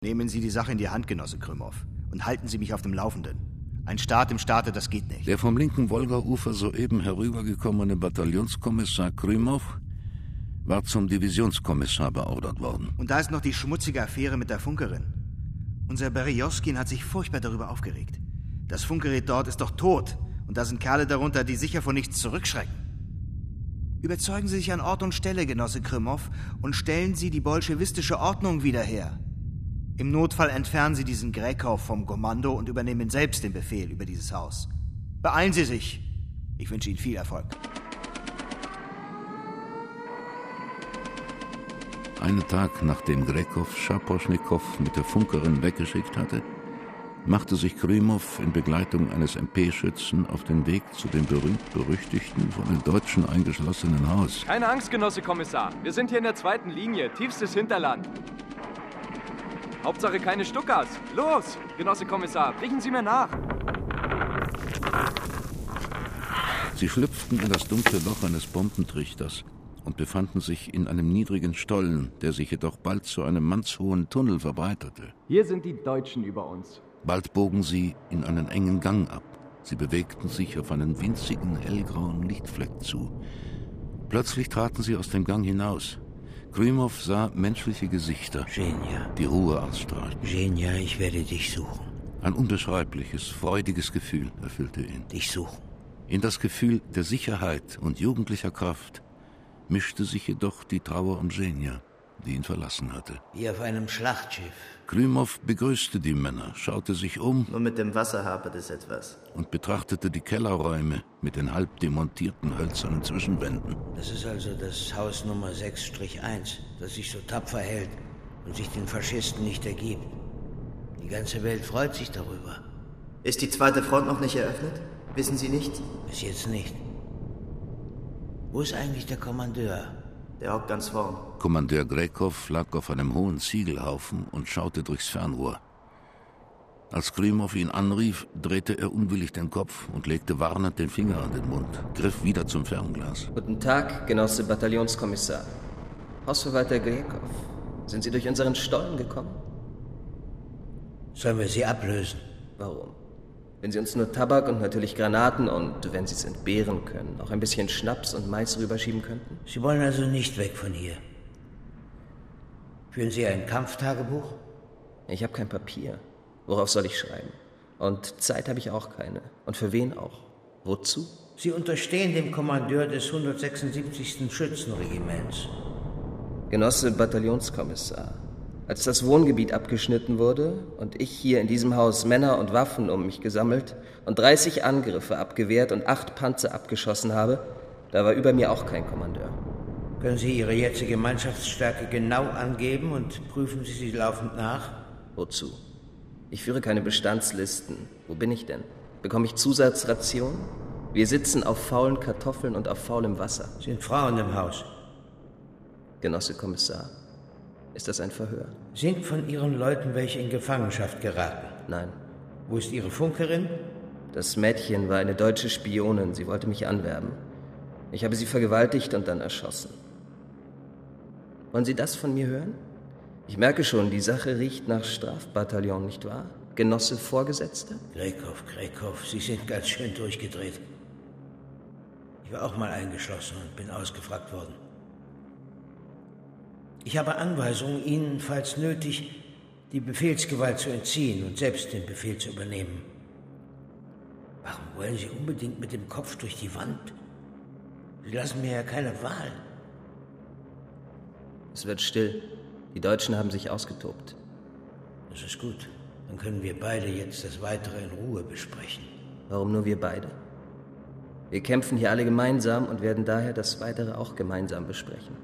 Nehmen Sie die Sache in die Hand, Genosse Krymov, und halten Sie mich auf dem Laufenden. Ein Staat im Staate, das geht nicht. Der vom linken Wolgaufer soeben herübergekommene Bataillonskommissar Krymov war zum Divisionskommissar beordert worden. Und da ist noch die schmutzige Affäre mit der Funkerin. Unser Berejoskin hat sich furchtbar darüber aufgeregt. Das Funkgerät dort ist doch tot. Und da sind Kerle darunter, die sicher vor nichts zurückschrecken. Überzeugen Sie sich an Ort und Stelle, Genosse Krymov, und stellen Sie die bolschewistische Ordnung wieder her. Im Notfall entfernen Sie diesen Grekow vom Kommando und übernehmen selbst den Befehl über dieses Haus. Beeilen Sie sich. Ich wünsche Ihnen viel Erfolg. Einen Tag nachdem Grekow Schaposchnikow mit der Funkerin weggeschickt hatte, machte sich Krymov in Begleitung eines MP-Schützen auf den Weg zu dem berühmt-berüchtigten, von den Deutschen eingeschlossenen Haus. Keine Angst, Genosse Kommissar. Wir sind hier in der 2. Linie, tiefstes Hinterland. Hauptsache keine Stuckers. Los, Genosse Kommissar, riechen Sie mir nach. Sie schlüpften in das dunkle Loch eines Bombentrichters und befanden sich in einem niedrigen Stollen, der sich jedoch bald zu einem mannshohen Tunnel verbreiterte. Hier sind die Deutschen über uns. Bald bogen sie in einen engen Gang ab. Sie bewegten sich auf einen winzigen, hellgrauen Lichtfleck zu. Plötzlich traten sie aus dem Gang hinaus. Krymov sah menschliche Gesichter, Genia, die Ruhe ausstrahlten. Genia, ich werde dich suchen. Ein unbeschreibliches, freudiges Gefühl erfüllte ihn. Dich suchen. In das Gefühl der Sicherheit und jugendlicher Kraft mischte sich jedoch die Trauer um Genia, die ihn verlassen hatte. Wie auf einem Schlachtschiff. Krymov begrüßte die Männer, schaute sich um. Nur mit dem Wasser hapert es etwas. Und betrachtete die Kellerräume mit den halb demontierten hölzernen Zwischenwänden. Das ist also das Haus Nummer 6-1, das sich so tapfer hält und sich den Faschisten nicht ergibt. Die ganze Welt freut sich darüber. Ist die 2. Front noch nicht eröffnet? Wissen Sie nicht? Bis jetzt nicht. Wo ist eigentlich der Kommandeur? Der hockt ganz vorn. Kommandeur Grekow lag auf einem hohen Ziegelhaufen und schaute durchs Fernrohr. Als Krymov ihn anrief, drehte er unwillig den Kopf und legte warnend den Finger an den Mund, griff wieder zum Fernglas. Guten Tag, Genosse Bataillonskommissar. Hausverwalter Grekow, sind Sie durch unseren Stollen gekommen? Sollen wir sie ablösen? Warum? Wenn Sie uns nur Tabak und natürlich Granaten und, wenn Sie es entbehren können, auch ein bisschen Schnaps und Mais rüberschieben könnten? Sie wollen also nicht weg von hier. Führen Sie ein Kampftagebuch? Ich habe kein Papier. Worauf soll ich schreiben? Und Zeit habe ich auch keine. Und für wen auch? Wozu? Sie unterstehen dem Kommandeur des 176. Schützenregiments. Genosse Bataillonskommissar, als das Wohngebiet abgeschnitten wurde und ich hier in diesem Haus Männer und Waffen um mich gesammelt und 30 Angriffe abgewehrt und 8 Panzer abgeschossen habe, da war über mir auch kein Kommandeur. Können Sie Ihre jetzige Mannschaftsstärke genau angeben und prüfen Sie sie laufend nach? Wozu? Ich führe keine Bestandslisten. Wo bin ich denn? Bekomme ich Zusatzrationen? Wir sitzen auf faulen Kartoffeln und auf faulem Wasser. Sind Frauen im Haus? Genosse Kommissar, ist das ein Verhör? Sind von Ihren Leuten welche in Gefangenschaft geraten? Nein. Wo ist Ihre Funkerin? Das Mädchen war eine deutsche Spionin. Sie wollte mich anwerben. Ich habe sie vergewaltigt und dann erschossen. Wollen Sie das von mir hören? Ich merke schon, die Sache riecht nach Strafbataillon, nicht wahr? Genosse Vorgesetzter? Grekow, Sie sind ganz schön durchgedreht. Ich war auch mal eingeschlossen und bin ausgefragt worden. Ich habe Anweisungen, Ihnen, falls nötig, die Befehlsgewalt zu entziehen und selbst den Befehl zu übernehmen. Warum wollen Sie unbedingt mit dem Kopf durch die Wand? Sie lassen mir ja keine Wahl. Es wird still. Die Deutschen haben sich ausgetobt. Das ist gut. Dann können wir beide jetzt das Weitere in Ruhe besprechen. Warum nur wir beide? Wir kämpfen hier alle gemeinsam und werden daher das Weitere auch gemeinsam besprechen.